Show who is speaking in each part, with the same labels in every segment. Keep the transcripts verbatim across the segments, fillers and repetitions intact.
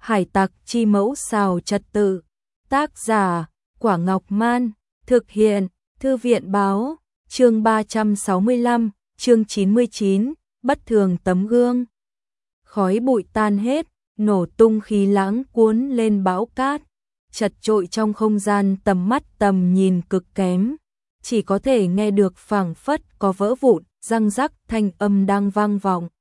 Speaker 1: Hải tặc chi mẫu xào trật tự. Tác giả, Quả Ngọc Man. Thực hiện, Thư viện Báo. Chương ba trăm sáu mươi lăm, chương chín mươi chín, bất thường tấm gương. Khói bụi tan hết, nổ tung khí lãng cuốn lên bão cát. Chật trội trong không gian, tầm mắt tầm nhìn cực kém. Chỉ có thể nghe được phảng phất có vỡ vụn, răng rắc thanh âm đang vang vọng.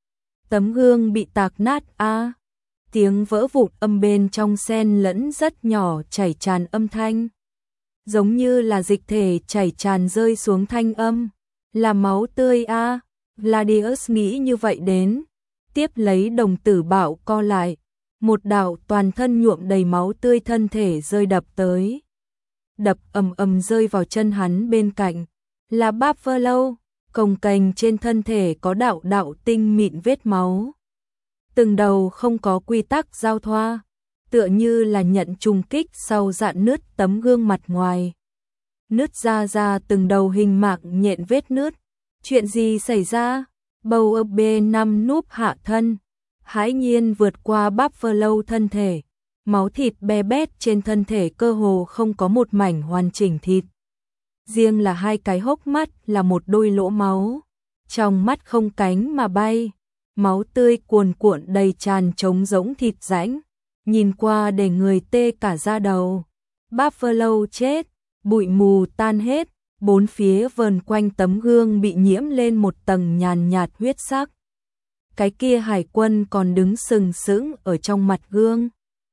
Speaker 1: Tấm gương bị tạc nát a. À. Tiếng vỡ vụn âm bên trong xen lẫn rất nhỏ chảy tràn âm thanh. Giống như là dịch thể chảy tràn rơi xuống thanh âm. Là máu tươi a. À. Gladius nghĩ như vậy đến. Tiếp lấy đồng tử bạo co lại. Một đạo toàn thân nhuộm đầy máu tươi thân thể rơi đập tới. Đập ầm ầm rơi vào chân hắn bên cạnh. Là Buffalo, cồng kềnh trên thân thể có đạo đạo tinh mịn vết máu. Từng đầu không có quy tắc giao thoa, tựa như là nhận trùng kích sau dạn nứt tấm gương mặt ngoài. Nứt ra ra từng đầu hình mạng nhện vết nứt. Chuyện gì xảy ra? Bầu ở B năm núp hạ thân, hãi nhiên vượt qua Buffalo thân thể. Máu thịt be bét trên thân thể cơ hồ không có một mảnh hoàn chỉnh thịt. Riêng là hai cái hốc mắt là một đôi lỗ máu. Trong mắt không cánh mà bay. Máu tươi cuồn cuộn đầy tràn trống rỗng thịt rãnh. Nhìn qua để người tê cả da đầu. Buffalo chết, bụi mù tan hết. Bốn phía vờn quanh tấm gương bị nhiễm lên một tầng nhàn nhạt huyết sắc. Cái kia hải quân còn đứng sừng sững ở trong mặt gương.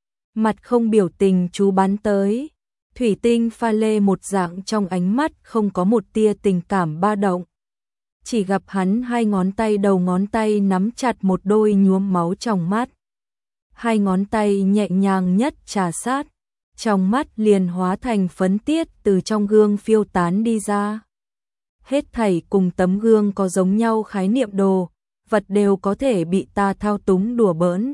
Speaker 1: Mặt không biểu tình chú bắn tới. Thủy tinh pha lê một dạng trong ánh mắt không có một tia tình cảm ba động. Chỉ gặp hắn hai ngón tay đầu ngón tay nắm chặt một đôi nhuốm máu trong mắt. Hai ngón tay nhẹ nhàng nhất trà sát. Trong mắt liền hóa thành phấn tiết từ trong gương phiêu tán đi ra. Hết thảy cùng tấm gương có giống nhau khái niệm đồ, vật đều có thể bị ta thao túng đùa bỡn.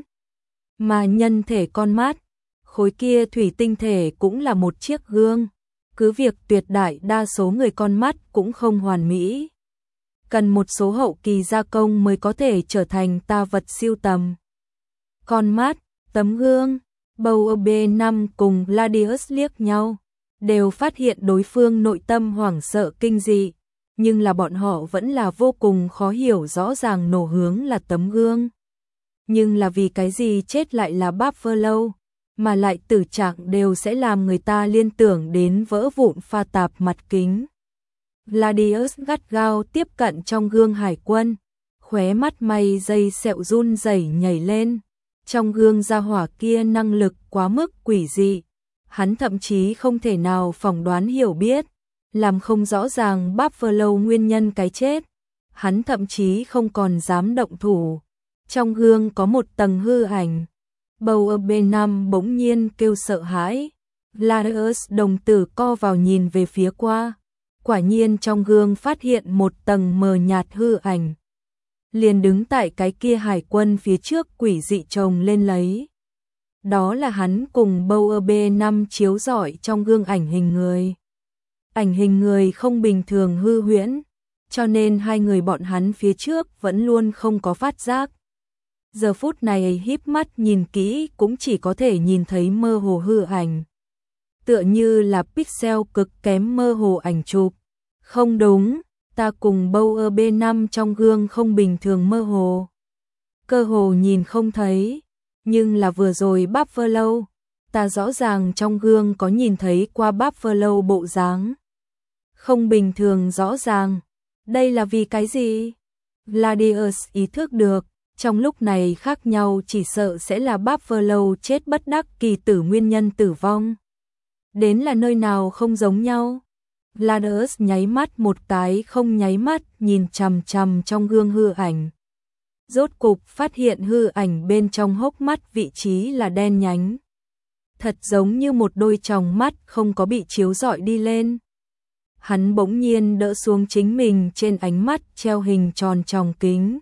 Speaker 1: Mà nhân thể con mắt, khối kia thủy tinh thể cũng là một chiếc gương. Cứ việc tuyệt đại đa số người con mắt cũng không hoàn mỹ. Cần một số hậu kỳ gia công mới có thể trở thành ta vật siêu tầm. Con mắt, tấm gương, bầu ở B năm cùng Gladius liếc nhau, đều phát hiện đối phương nội tâm hoảng sợ kinh dị, nhưng là bọn họ vẫn là vô cùng khó hiểu rõ ràng nổ hướng là tấm gương. Nhưng là vì cái gì chết lại là Buffalo, mà lại tử trạng đều sẽ làm người ta liên tưởng đến vỡ vụn pha tạp mặt kính. Gladius gắt gao tiếp cận trong gương hải quân, khóe mắt mây dây sẹo run rẩy nhảy lên. Trong gương gia hỏa kia năng lực quá mức quỷ dị, hắn thậm chí không thể nào phỏng đoán hiểu biết, làm không rõ ràng Buffalo nguyên nhân cái chết. Hắn thậm chí không còn dám động thủ. Trong gương có một tầng hư ảnh. Bầu ở B năm bỗng nhiên kêu sợ hãi. Gladius đồng tử co vào nhìn về phía qua. Quả nhiên trong gương phát hiện một tầng mờ nhạt hư ảnh. Liền đứng tại cái kia hải quân phía trước quỷ dị chồng lên lấy. Đó là hắn cùng bầu ở B năm chiếu rọi trong gương ảnh hình người. Ảnh hình người không bình thường hư huyễn, cho nên hai người bọn hắn phía trước vẫn luôn không có phát giác. Giờ phút này híp mắt nhìn kỹ cũng chỉ có thể nhìn thấy mơ hồ hư ảnh. Tựa như là pixel cực kém mơ hồ ảnh chụp. Không đúng, ta cùng bầu ở B năm trong gương không bình thường mơ hồ. Cơ hồ nhìn không thấy, nhưng là vừa rồi Buffalo, ta rõ ràng trong gương có nhìn thấy qua Buffalo bộ dáng. Không bình thường rõ ràng, đây là vì cái gì? Gladius ý thức được, trong lúc này khác nhau chỉ sợ sẽ là Buffalo chết bất đắc kỳ tử nguyên nhân tử vong. Đến là nơi nào không giống nhau? Gladius nháy mắt một cái không nháy mắt nhìn chằm chằm trong gương hư ảnh. Rốt cục phát hiện hư ảnh bên trong hốc mắt vị trí là đen nhánh. Thật giống như một đôi tròng mắt không có bị chiếu rọi đi lên. Hắn bỗng nhiên đỡ xuống chính mình trên ánh mắt treo hình tròn tròng kính.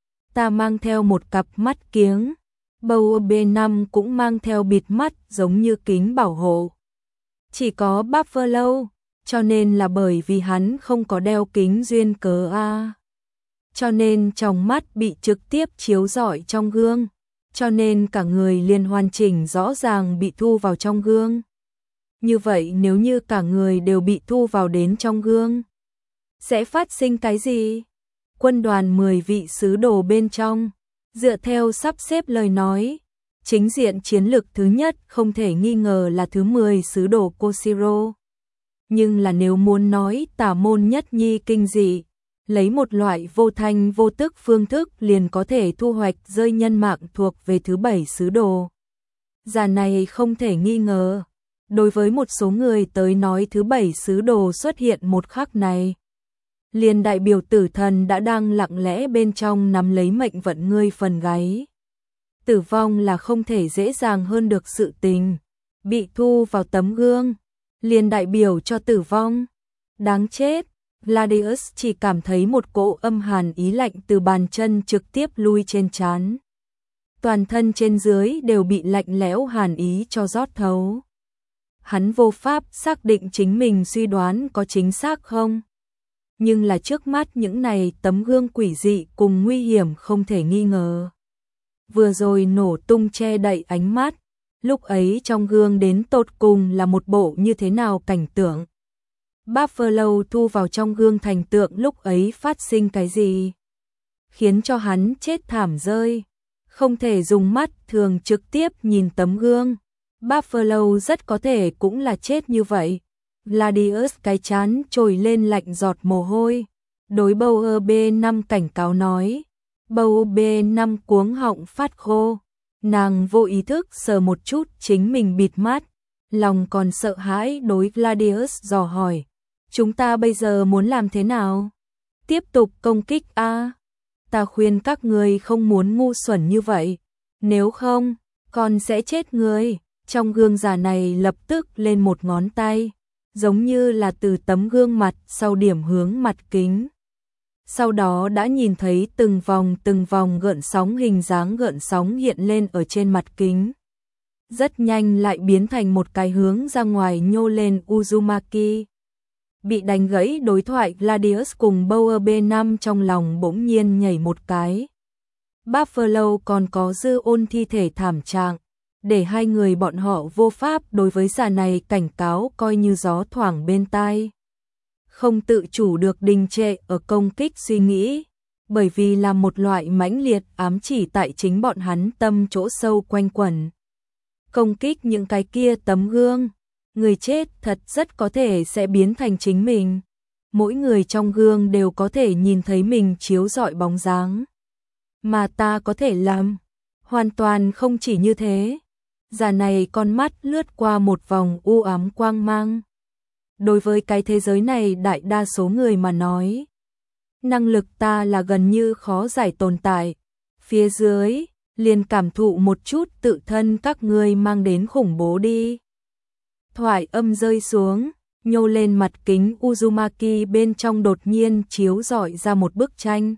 Speaker 1: Ta mang theo một cặp mắt kiếng. Bầu B năm cũng mang theo bịt mắt giống như kính bảo hộ. Chỉ có Buffalo, cho nên là bởi vì hắn không có đeo kính duyên cớ a. Cho nên tròng mắt bị trực tiếp chiếu rọi trong gương. cho nên cả người liền hoàn chỉnh rõ ràng bị thu vào trong gương. Như vậy nếu như cả người đều bị thu vào đến trong gương, sẽ phát sinh cái gì? Quân đoàn mười vị sứ đồ bên trong, dựa theo sắp xếp lời nói, chính diện chiến lực thứ nhất không thể nghi ngờ là thứ mười sứ đồ Koshiro. Nhưng là nếu muốn nói tà môn nhất nhi kinh dị, lấy một loại vô thanh vô tức phương thức liền có thể thu hoạch rơi nhân mạng thuộc về thứ bảy sứ đồ. Giả này không thể nghi ngờ, đối với một số người tới nói thứ bảy sứ đồ xuất hiện một khắc này, liền đại biểu tử thần đã đang lặng lẽ bên trong nắm lấy mệnh vận ngươi phần gáy. Tử vong là không thể dễ dàng hơn được sự tình, bị thu vào tấm gương, liền đại biểu cho tử vong. Đáng chết, Gladius chỉ cảm thấy một cỗ âm hàn ý lạnh từ bàn chân trực tiếp lui trên trán. Toàn thân trên dưới đều bị lạnh lẽo hàn ý cho rót thấu. Hắn vô pháp xác định chính mình suy đoán có chính xác không. Nhưng là trước mắt những này tấm gương quỷ dị cùng nguy hiểm không thể nghi ngờ. Vừa rồi nổ tung che đậy ánh mắt, lúc ấy trong gương đến tột cùng là một bộ như thế nào cảnh tượng. Buffalo thu vào trong gương thành tượng lúc ấy phát sinh cái gì, khiến cho hắn chết thảm rơi, không thể dùng mắt thường trực tiếp nhìn tấm gương. Buffalo rất có thể cũng là chết như vậy. Gladius cái chán trồi lên lạnh giọt mồ hôi, đối Bauer B năm cảnh cáo nói. Bauer B năm cuống họng phát khô, nàng vô ý thức sờ một chút chính mình bịt mắt, lòng còn sợ hãi đối Gladius dò hỏi. Chúng ta bây giờ muốn làm thế nào? Tiếp tục công kích a? Ta khuyên các người không muốn ngu xuẩn như vậy, nếu không, con sẽ chết người. Trong gương già này lập tức lên một ngón tay, giống như là từ tấm gương mặt sau điểm hướng mặt kính. Sau đó đã nhìn thấy từng vòng từng vòng gợn sóng hình dáng gợn sóng hiện lên ở trên mặt kính. Rất nhanh lại biến thành một cái hướng ra ngoài nhô lên Uzumaki. Bị đánh gãy đối thoại, Gladius cùng Bauer B năm trong lòng bỗng nhiên nhảy một cái. Buffalo còn có dư ôn thi thể thảm trạng, để hai người bọn họ vô pháp đối với giả này cảnh cáo coi như gió thoảng bên tai. Không tự chủ được đình trệ ở công kích suy nghĩ, bởi vì là một loại mãnh liệt ám chỉ tại chính bọn hắn tâm chỗ sâu quanh quẩn. Công kích những cái kia tấm gương, người chết thật rất có thể sẽ biến thành chính mình. Mỗi người trong gương đều có thể nhìn thấy mình chiếu rọi bóng dáng. Mà ta có thể làm, hoàn toàn không chỉ như thế. Giả này con mắt lướt qua một vòng u ám quang mang. Đối với cái thế giới này đại đa số người mà nói, năng lực ta là gần như khó giải tồn tại. Phía dưới, liền cảm thụ một chút tự thân các ngươi mang đến khủng bố đi. Thoại âm rơi xuống, nhô lên mặt kính Uzumaki bên trong đột nhiên chiếu rọi ra một bức tranh.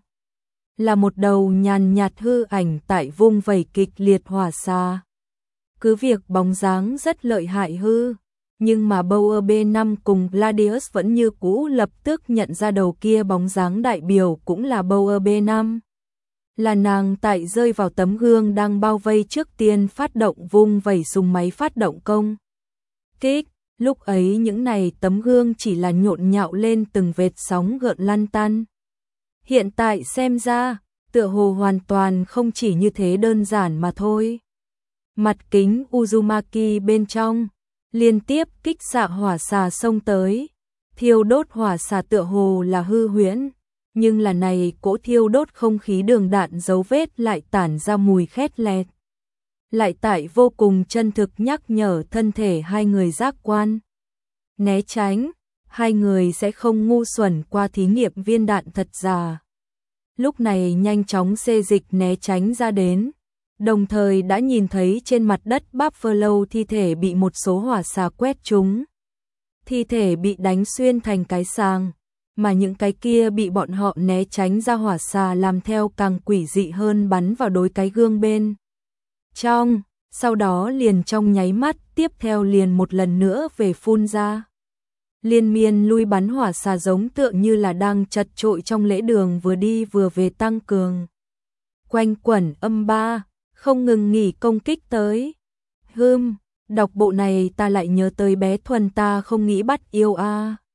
Speaker 1: Là một đầu nhàn nhạt hư ảnh tại vung vẩy kịch liệt hỏa xa. Cứ việc bóng dáng rất lợi hại hư, nhưng mà Bauer B năm cùng Gladius vẫn như cũ lập tức nhận ra đầu kia bóng dáng đại biểu cũng là Bauer B năm. Là nàng tại rơi vào tấm gương đang bao vây trước tiên phát động vung vẩy súng máy phát động công kích. Lúc ấy những này tấm gương chỉ là nhộn nhạo lên từng vệt sóng gợn lăn tăn. Hiện tại xem ra, tựa hồ hoàn toàn không chỉ như thế đơn giản mà thôi. Mặt kính Uzumaki bên trong, liên tiếp kích xạ hỏa xà xông tới. Thiêu đốt hỏa xà tựa hồ là hư huyễn, nhưng là này cỗ thiêu đốt không khí đường đạn dấu vết lại tản ra mùi khét lẹt. Lại tại vô cùng chân thực nhắc nhở thân thể hai người giác quan. Né tránh, hai người sẽ không ngu xuẩn qua thí nghiệm viên đạn thật giả. Lúc này nhanh chóng xê dịch né tránh ra đến. Đồng thời đã nhìn thấy trên mặt đất Buffalo thi thể bị một số hỏa xà quét trúng. Thi thể bị đánh xuyên thành cái sàng, mà những cái kia bị bọn họ né tránh ra hỏa xà làm theo càng quỷ dị hơn bắn vào đối cái gương bên trong, sau đó liền trong nháy mắt tiếp theo liền một lần nữa về phun ra. Liên miên lui bắn hỏa xà giống tượng như là đang chật trội trong lễ đường vừa đi vừa về tăng cường. Quanh quẩn âm ba, không ngừng nghỉ công kích tới. Hừm, đọc bộ này ta lại nhớ tới bé Thuần ta không nghĩ bắt yêu a.